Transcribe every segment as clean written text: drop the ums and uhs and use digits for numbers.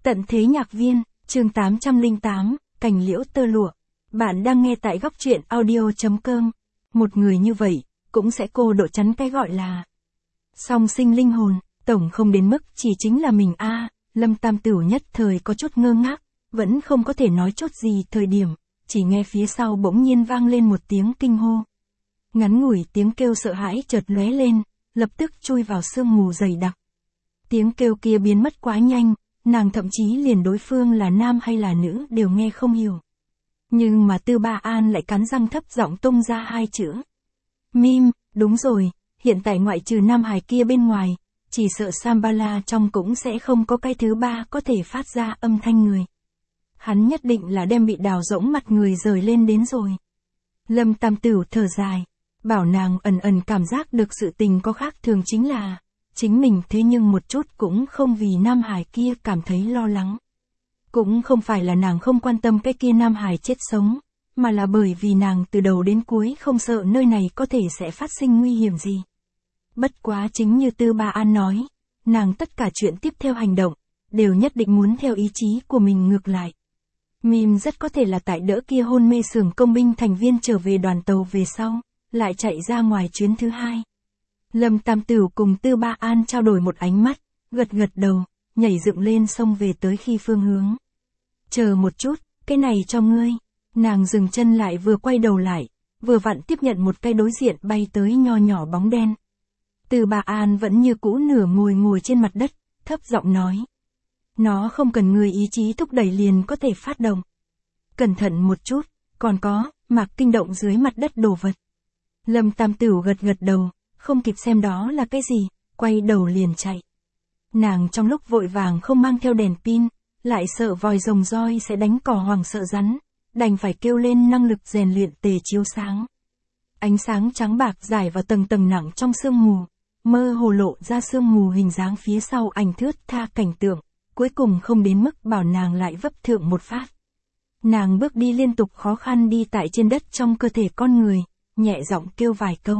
Tận thế nhạc viên, chương 808, cành liễu tơ lụa. Bạn đang nghe tại góc truyện audio.com. Một người như vậy, cũng sẽ cô độ chắn cái gọi là song sinh linh hồn, tổng không đến mức chỉ chính là mình a. Lâm Tam Tửu nhất thời có chút ngơ ngác, vẫn không có thể nói chốt gì thời điểm, chỉ nghe phía sau bỗng nhiên vang lên một tiếng kinh hô. Ngắn ngủi tiếng kêu sợ hãi chợt lóe lên, lập tức chui vào sương mù dày đặc. Tiếng kêu kia biến mất quá nhanh, nàng thậm chí liền đối phương là nam hay là nữ đều nghe không hiểu. Nhưng mà Tư Ba An lại cắn răng thấp giọng tung ra hai chữ. Mim, đúng rồi, hiện tại ngoại trừ Nam Hải kia bên ngoài, chỉ sợ Sambala trong cũng sẽ không có cái thứ ba có thể phát ra âm thanh người. Hắn nhất định là đem bị đào rỗng mặt người rời lên đến rồi. Lâm Tam Tửu thở dài, bảo nàng ẩn ẩn cảm giác được sự tình có khác thường chính là, chính mình thế nhưng một chút cũng không vì Nam Hải kia cảm thấy lo lắng. Cũng không phải là nàng không quan tâm cái kia Nam Hải chết sống, mà là bởi vì nàng từ đầu đến cuối không sợ nơi này có thể sẽ phát sinh nguy hiểm gì. Bất quá chính như Tư Ba An nói, nàng tất cả chuyện tiếp theo hành động, đều nhất định muốn theo ý chí của mình ngược lại. Mim rất có thể là tại đỡ kia hôn mê xưởng công binh thành viên trở về đoàn tàu về sau, lại chạy ra ngoài chuyến thứ hai. Lâm Tam Tửu cùng Tư Ba An trao đổi một ánh mắt, gật gật đầu, nhảy dựng lên xông về tới khi phương hướng. Chờ một chút, cái này cho ngươi. Nàng dừng chân lại vừa quay đầu lại, vừa vặn tiếp nhận một cái đối diện bay tới nho nhỏ bóng đen. Tư Ba An vẫn như cũ nửa ngồi trên mặt đất, thấp giọng nói. Nó không cần người ý chí thúc đẩy liền có thể phát động. Cẩn thận một chút, còn có, mạc kinh động dưới mặt đất đồ vật. Lâm Tam Tửu gật gật đầu, không kịp xem đó là cái gì, quay đầu liền chạy. Nàng trong lúc vội vàng không mang theo đèn pin, lại sợ vòi rồng roi sẽ đánh cỏ hoàng sợ rắn, đành phải kêu lên năng lực rèn luyện tề chiếu sáng. Ánh sáng trắng bạc rải vào tầng tầng nặng trong sương mù, mơ hồ lộ ra sương mù hình dáng phía sau ảnh thướt tha cảnh tượng, cuối cùng không đến mức bảo nàng lại vấp thượng một phát. Nàng bước đi liên tục khó khăn đi tại trên đất trong cơ thể con người, nhẹ giọng kêu vài câu.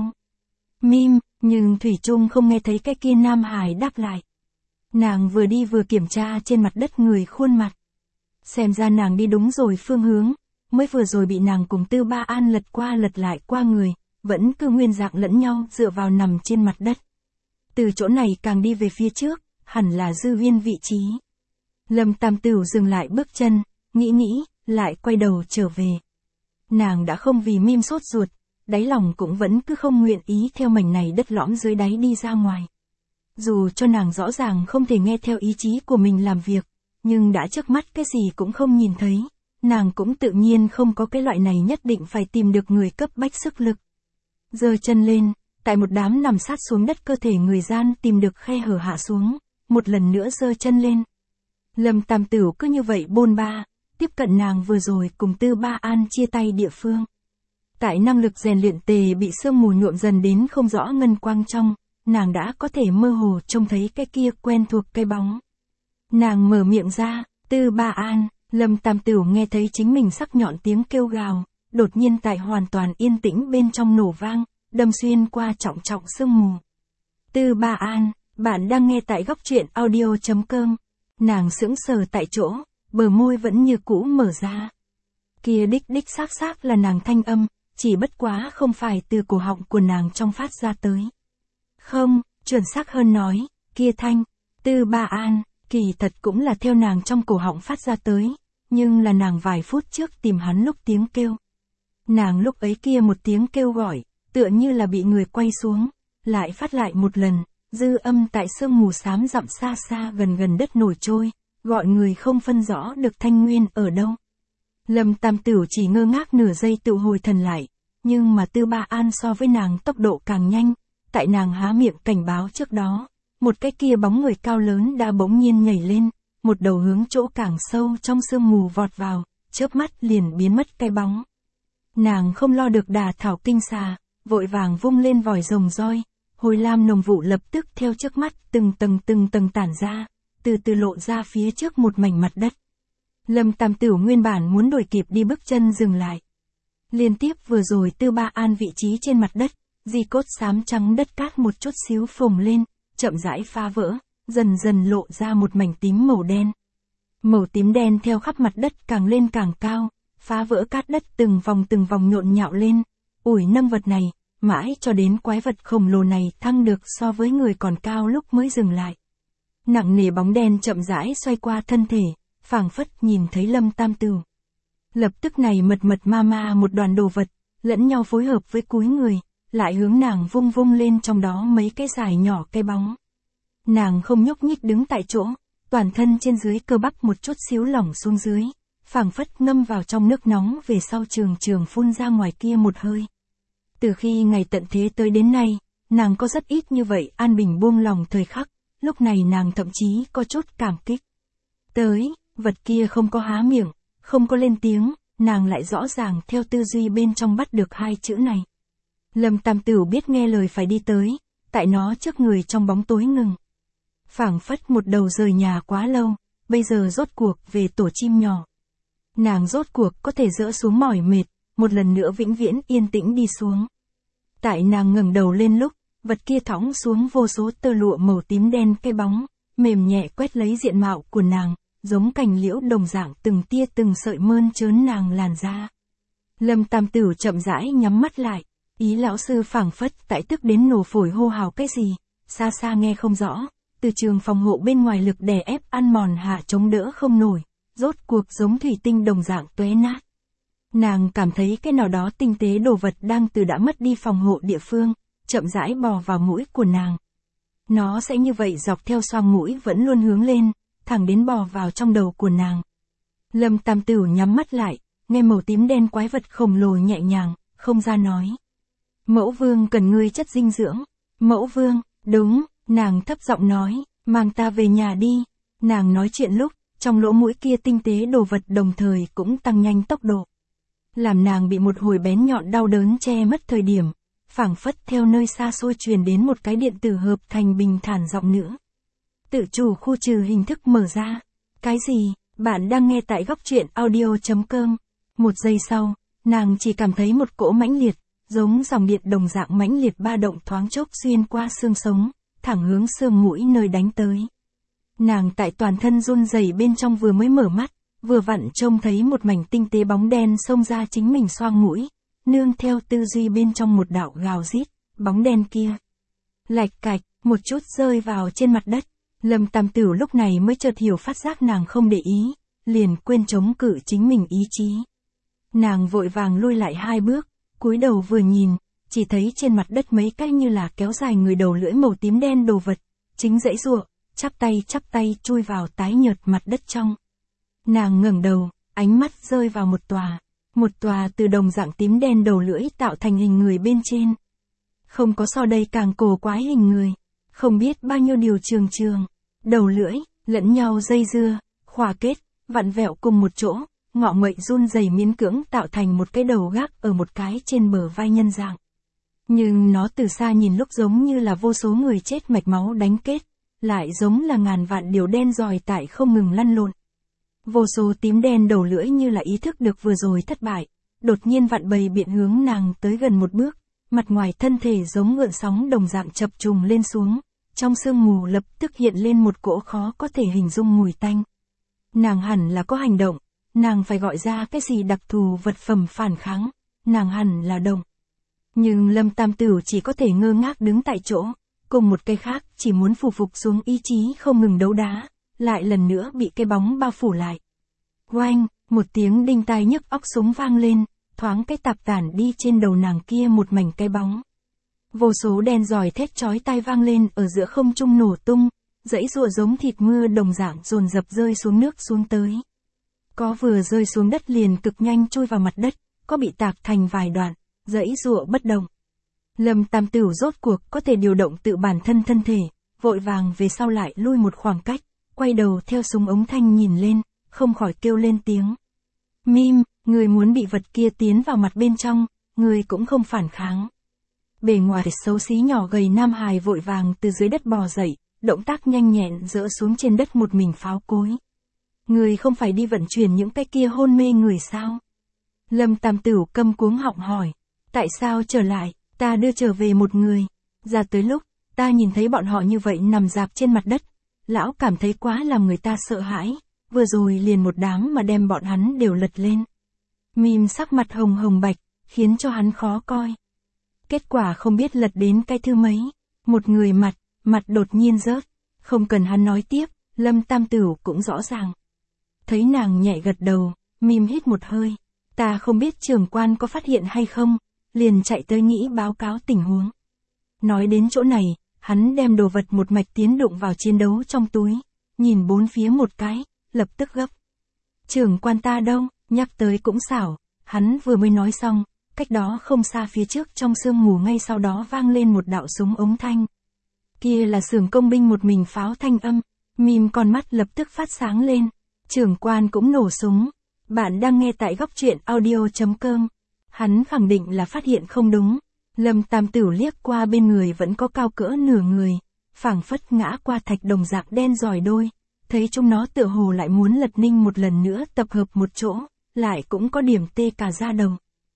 Mim, nhưng thủy chung không nghe thấy cái kia Nam Hải đáp lại. Nàng vừa đi vừa kiểm tra trên mặt đất người khuôn mặt. Xem ra nàng đi đúng rồi phương hướng, mới vừa rồi bị nàng cùng Tư Ba An lật qua lật lại qua người, vẫn cứ nguyên dạng lẫn nhau dựa vào nằm trên mặt đất. Từ chỗ này càng đi về phía trước, hẳn là Dư Viên vị trí. Lâm Tam Tửu dừng lại bước chân, nghĩ, lại quay đầu trở về. Nàng đã không vì Mim sốt ruột, đáy lòng cũng vẫn cứ không nguyện ý theo mảnh này đất lõm dưới đáy đi ra ngoài. Dù cho nàng rõ ràng không thể nghe theo ý chí của mình làm việc, nhưng đã trước mắt cái gì cũng không nhìn thấy, nàng cũng tự nhiên không có cái loại này nhất định phải tìm được người cấp bách sức lực. Giơ chân lên, tại một đám nằm sát xuống đất cơ thể người gian tìm được khe hở hạ xuống, một lần nữa giơ chân lên. Lâm Tam Tửu cứ như vậy bôn ba, tiếp cận nàng vừa rồi cùng Tư Ba An chia tay địa phương. Tại năng lực rèn luyện tề bị sương mù nhuộm dần đến không rõ ngân quang trong, nàng đã có thể mơ hồ trông thấy cái kia quen thuộc cái bóng. Nàng mở miệng ra, Tư Ba An. Lâm Tam Tửu nghe thấy chính mình sắc nhọn tiếng kêu gào, đột nhiên tại hoàn toàn yên tĩnh bên trong nổ vang, đâm xuyên qua trọng sương mù. Tư Ba An, bạn đang nghe tại góc truyện audio.com. Nàng sững sờ tại chỗ, bờ môi vẫn như cũ mở ra. Kia đích xác là nàng thanh âm, chỉ bất quá không phải từ cổ họng của nàng trong phát ra tới. Không, chuẩn xác hơn nói, kia thanh, Tư Ba An, kỳ thật cũng là theo nàng trong cổ họng phát ra tới, nhưng là nàng vài phút trước tìm hắn lúc tiếng kêu. Nàng lúc ấy kia một tiếng kêu gọi, tựa như là bị người quay xuống, lại phát lại một lần, dư âm tại sương mù xám dặm xa gần đất nổi trôi, gọi người không phân rõ được thanh nguyên ở đâu. Lâm Tam Tửu chỉ ngơ ngác nửa giây tự hồi thần lại, nhưng mà Tư Ba An so với nàng tốc độ càng nhanh, tại nàng há miệng cảnh báo trước đó, một cái kia bóng người cao lớn đã bỗng nhiên nhảy lên, một đầu hướng chỗ càng sâu trong sương mù vọt vào, chớp mắt liền biến mất cái bóng. Nàng không lo được đà thảo kinh xà, vội vàng vung lên vòi rồng roi, hồi lam nồng vụ lập tức theo trước mắt từng tầng tản ra, từ từ lộ ra phía trước một mảnh mặt đất. Lâm Tam Tửu nguyên bản muốn đuổi kịp đi bước chân dừng lại. Liên tiếp vừa rồi Tư Ba An vị trí trên mặt đất, di cốt xám trắng đất cát một chút xíu phồng lên, chậm rãi phá vỡ, dần lộ ra một mảnh tím màu đen. Màu tím đen theo khắp mặt đất càng lên càng cao, phá vỡ cát đất từng vòng nhộn nhạo lên, ủi nâng vật này, mãi cho đến quái vật khổng lồ này thăng được so với người còn cao lúc mới dừng lại. Nặng nề bóng đen chậm rãi xoay qua thân thể, phảng phất nhìn thấy Lâm Tam Tửu. Lập tức này mật ma một đoàn đồ vật, lẫn nhau phối hợp với cúi người, lại hướng nàng vung lên trong đó mấy cái dài nhỏ cái bóng. Nàng không nhúc nhích đứng tại chỗ, toàn thân trên dưới cơ bắp một chút xíu lỏng xuống dưới, phảng phất ngâm vào trong nước nóng về sau trường phun ra ngoài kia một hơi. Từ khi ngày tận thế tới đến nay, nàng có rất ít như vậy an bình buông lòng thời khắc, lúc này nàng thậm chí có chút cảm kích. Vật kia không có há miệng, không có lên tiếng, nàng lại rõ ràng theo tư duy bên trong bắt được hai chữ này. Lâm Tam Tửu biết nghe lời phải đi tới, tại nó trước người trong bóng tối ngừng. Phảng phất một đầu rời nhà quá lâu, bây giờ rốt cuộc về tổ chim nhỏ. Nàng rốt cuộc có thể dỡ xuống mỏi mệt, một lần nữa vĩnh viễn yên tĩnh đi xuống. Tại nàng ngẩng đầu lên lúc, vật kia thõng xuống vô số tơ lụa màu tím đen cái bóng, mềm nhẹ quét lấy diện mạo của nàng, giống cành liễu đồng dạng từng tia từng sợi mơn trớn nàng làn da. Lâm Tam Tửu chậm rãi nhắm mắt lại, ý lão sư phảng phất tại tức đến nổ phổi hô hào cái gì, xa xa nghe không rõ, từ trường phòng hộ bên ngoài lực đè ép ăn mòn hạ chống đỡ không nổi, rốt cuộc giống thủy tinh đồng dạng tóe nát. Nàng cảm thấy cái nào đó tinh tế đồ vật đang từ đã mất đi phòng hộ địa phương, chậm rãi bò vào mũi của nàng. Nó sẽ như vậy dọc theo xoang mũi vẫn luôn hướng lên, thẳng đến bò vào trong đầu của nàng. Lâm Tam Tửu nhắm mắt lại, nghe màu tím đen quái vật khổng lồ nhẹ nhàng, không ra nói. Mẫu vương cần ngươi chất dinh dưỡng. Mẫu vương, đúng, nàng thấp giọng nói, mang ta về nhà đi. Nàng nói chuyện lúc, trong lỗ mũi kia tinh tế đồ vật đồng thời cũng tăng nhanh tốc độ. Làm nàng bị một hồi bén nhọn đau đớn che mất thời điểm, phảng phất theo nơi xa xôi truyền đến một cái điện tử hợp thành bình thản giọng nữa. Tự chủ khu trừ hình thức mở ra. Cái gì? Bạn đang nghe tại góc truyện audio.com. Một giây sau, nàng chỉ cảm thấy một cỗ mãnh liệt, giống dòng điện đồng dạng mãnh liệt ba động thoáng chốc xuyên qua xương sống, thẳng hướng xương mũi nơi đánh tới. Nàng tại toàn thân run rẩy bên trong vừa mới mở mắt, vừa vặn trông thấy một mảnh tinh tế bóng đen xông ra chính mình xoang mũi, nương theo tư duy bên trong một đạo gào rít, bóng đen kia lạch cạch, một chút rơi vào trên mặt đất. Lâm Tam Tửu lúc này mới chợt hiểu phát giác nàng không để ý, liền quên chống cự chính mình ý chí. Nàng vội vàng lui lại 2 bước, cúi đầu vừa nhìn, chỉ thấy trên mặt đất mấy cái như là kéo dài người đầu lưỡi màu tím đen đồ vật, chính giãy giụa, chắp tay chui vào tái nhợt mặt đất trong. Nàng ngẩng đầu, ánh mắt rơi vào một tòa từ đồng dạng tím đen đầu lưỡi tạo thành hình người bên trên. Không có so đây càng cổ quái hình người, không biết bao nhiêu điều trường, đầu lưỡi, lẫn nhau dây dưa, khỏa kết, vặn vẹo cùng một chỗ, ngọ nguậy run rẩy miễn cưỡng tạo thành một cái đầu gác ở một cái trên bờ vai nhân dạng. Nhưng nó từ xa nhìn lúc giống như là vô số người chết mạch máu đánh kết, lại giống là ngàn vạn điều đen dòi tại không ngừng lăn lộn. Vô số tím đen đầu lưỡi như là ý thức được vừa rồi thất bại, đột nhiên vặn bầy biện hướng nàng tới gần một bước, mặt ngoài thân thể giống ngợn sóng đồng dạng chập trùng lên xuống, trong sương mù lập tức hiện lên một cỗ khó có thể hình dung mùi tanh. Nàng hẳn là có hành động, nàng phải gọi ra cái gì đặc thù vật phẩm phản kháng, nàng hẳn là động. Nhưng Lâm Tam Tửu chỉ có thể ngơ ngác đứng tại chỗ, cùng một cây khác chỉ muốn phủ phục xuống ý chí không ngừng đấu đá, lại lần nữa bị cái bóng bao phủ lại. Oanh, một tiếng đinh tai nhức óc súng vang lên, thoáng cái tạp tản đi trên đầu nàng kia một mảnh cái bóng. Vô số đen giòi thét chói tai vang lên ở giữa không trung nổ tung, dãy giụa giống thịt mưa đồng dạng dồn dập rơi xuống nước xuống tới. Có vừa rơi xuống đất liền cực nhanh chui vào mặt đất, có bị tạc thành vài đoạn, dãy giụa bất động. Lâm Tam Tửu rốt cuộc có thể điều động tự bản thân thân thể, vội vàng về sau lại lui một khoảng cách, quay đầu theo súng ống thanh nhìn lên, không khỏi kêu lên tiếng. Mim, người muốn bị vật kia tiến vào mặt bên trong, người cũng không phản kháng. Bề ngoài xấu xí nhỏ gầy nam hài vội vàng từ dưới đất bò dậy, động tác nhanh nhẹn dỡ xuống trên đất một mình pháo cối. Người không phải đi vận chuyển những cái kia hôn mê người sao? Lâm Tam Tửu câm cuống họng hỏi. Tại sao trở lại, ta đưa trở về một người. Ra tới lúc, ta nhìn thấy bọn họ như vậy nằm rạp trên mặt đất. Lão cảm thấy quá làm người ta sợ hãi, vừa rồi liền một đám mà đem bọn hắn đều lật lên. Mìm sắc mặt hồng hồng bạch, khiến cho hắn khó coi. Kết quả không biết lật đến cái thứ mấy, một người mặt đột nhiên rớt, không cần hắn nói tiếp, Lâm Tam Tửu cũng rõ ràng. Thấy nàng nhẹ gật đầu, Mìm hít một hơi, ta không biết trưởng quan có phát hiện hay không, liền chạy tới nghĩ báo cáo tình huống. Nói đến chỗ này, hắn đem đồ vật một mạch tiến đụng vào chiến đấu trong túi, nhìn bốn phía một cái, lập tức gấp. Trưởng quan ta đâu, nhắc tới cũng xảo, hắn vừa mới nói xong, cách đó không xa phía trước trong sương mù ngay sau đó vang lên một đạo súng ống thanh. Kia là xưởng công binh một mình pháo thanh âm, Mìm con mắt lập tức phát sáng lên, trưởng quan cũng nổ súng. Bạn đang nghe tại góc truyện audio.com. Hắn khẳng định là phát hiện không đúng. Lâm Tam Tửu liếc qua bên người vẫn có cao cỡ nửa người, phảng phất ngã qua thạch đồng dạng đen giỏi đôi, thấy chúng nó tựa hồ lại muốn lật ninh một lần nữa tập hợp một chỗ, lại cũng có điểm tê cả da đầu.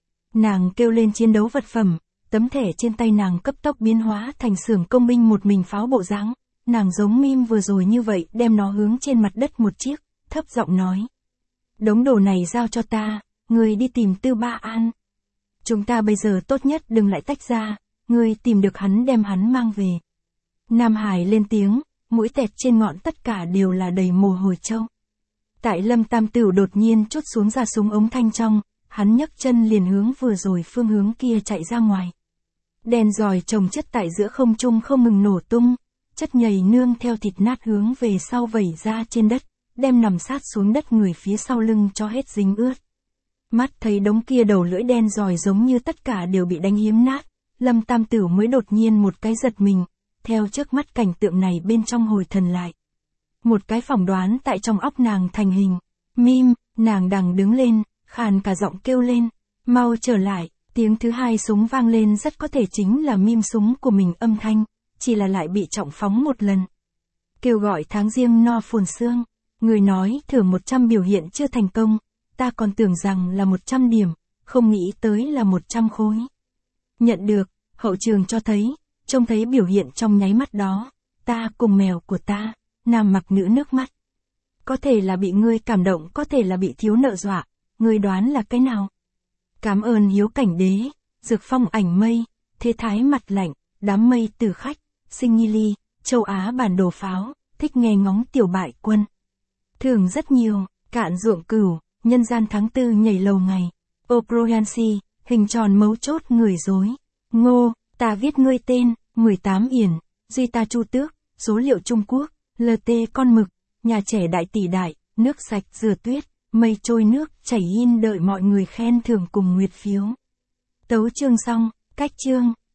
Nàng kêu lên chiến đấu vật phẩm, tấm thẻ trên tay nàng cấp tốc biến hóa thành xưởng công binh một mình pháo bộ dáng, nàng giống Mim vừa rồi như vậy đem nó hướng trên mặt đất một chiếc, thấp giọng nói. Đống đồ này giao cho ta, người đi tìm Tư Ba An. Chúng ta bây giờ tốt nhất đừng lại tách ra, người tìm được hắn đem hắn mang về. Nam Hải lên tiếng, mũi tẹt trên ngọn tất cả đều là đầy mồ hôi trâu. Tại Lâm Tam Tửu đột nhiên trút xuống ra súng ống thanh trong, hắn nhấc chân liền hướng vừa rồi phương hướng kia chạy ra ngoài. Đèn giỏi chồng chất tại giữa không trung không ngừng nổ tung, chất nhầy nương theo thịt nát hướng về sau vẩy ra trên đất, đem nằm sát xuống đất người phía sau lưng cho hết dính ướt. Mắt thấy đống kia đầu lưỡi đen giỏi giống như tất cả đều bị đánh hiếm nát, Lâm Tam Tửu mới đột nhiên một cái giật mình, theo trước mắt cảnh tượng này bên trong hồi thần lại. Một cái phỏng đoán tại trong óc nàng thành hình. Mim, nàng đằng đứng lên, khàn cả giọng kêu lên, mau trở lại, tiếng thứ hai súng vang lên rất có thể chính là Mim súng của mình âm thanh, chỉ là lại bị trọng phóng một lần. Kêu gọi tháng riêng no phồn sương, người nói thử 100 biểu hiện chưa thành công, ta còn tưởng rằng là 100 điểm, không nghĩ tới là 100 khối. Nhận được, hậu trường cho thấy, trông thấy biểu hiện trong nháy mắt đó, ta cùng mèo của ta, nam mặc nữ nước mắt. Có thể là bị ngươi cảm động, có thể là bị thiếu nợ dọa, ngươi đoán là cái nào? Cảm ơn hiếu cảnh đế, dược phong ảnh mây, thế thái mặt lạnh, đám mây từ khách, sinh nhi ly, châu Á bản đồ pháo, thích nghe ngóng tiểu bại quân. Thường rất nhiều, cạn ruộng cửu, nhân gian tháng tư nhảy lầu ngày. Oproyansi, hình tròn mấu chốt người dối. Ngô, ta viết ngươi tên, 18 yển, duy ta chu tước, số liệu Trung Quốc, LT con mực, nhà trẻ đại tỷ đại, nước sạch rửa tuyết, mây trôi nước chảy in đợi mọi người khen thưởng cùng nguyệt phiếu. Tấu chương xong, cách chương.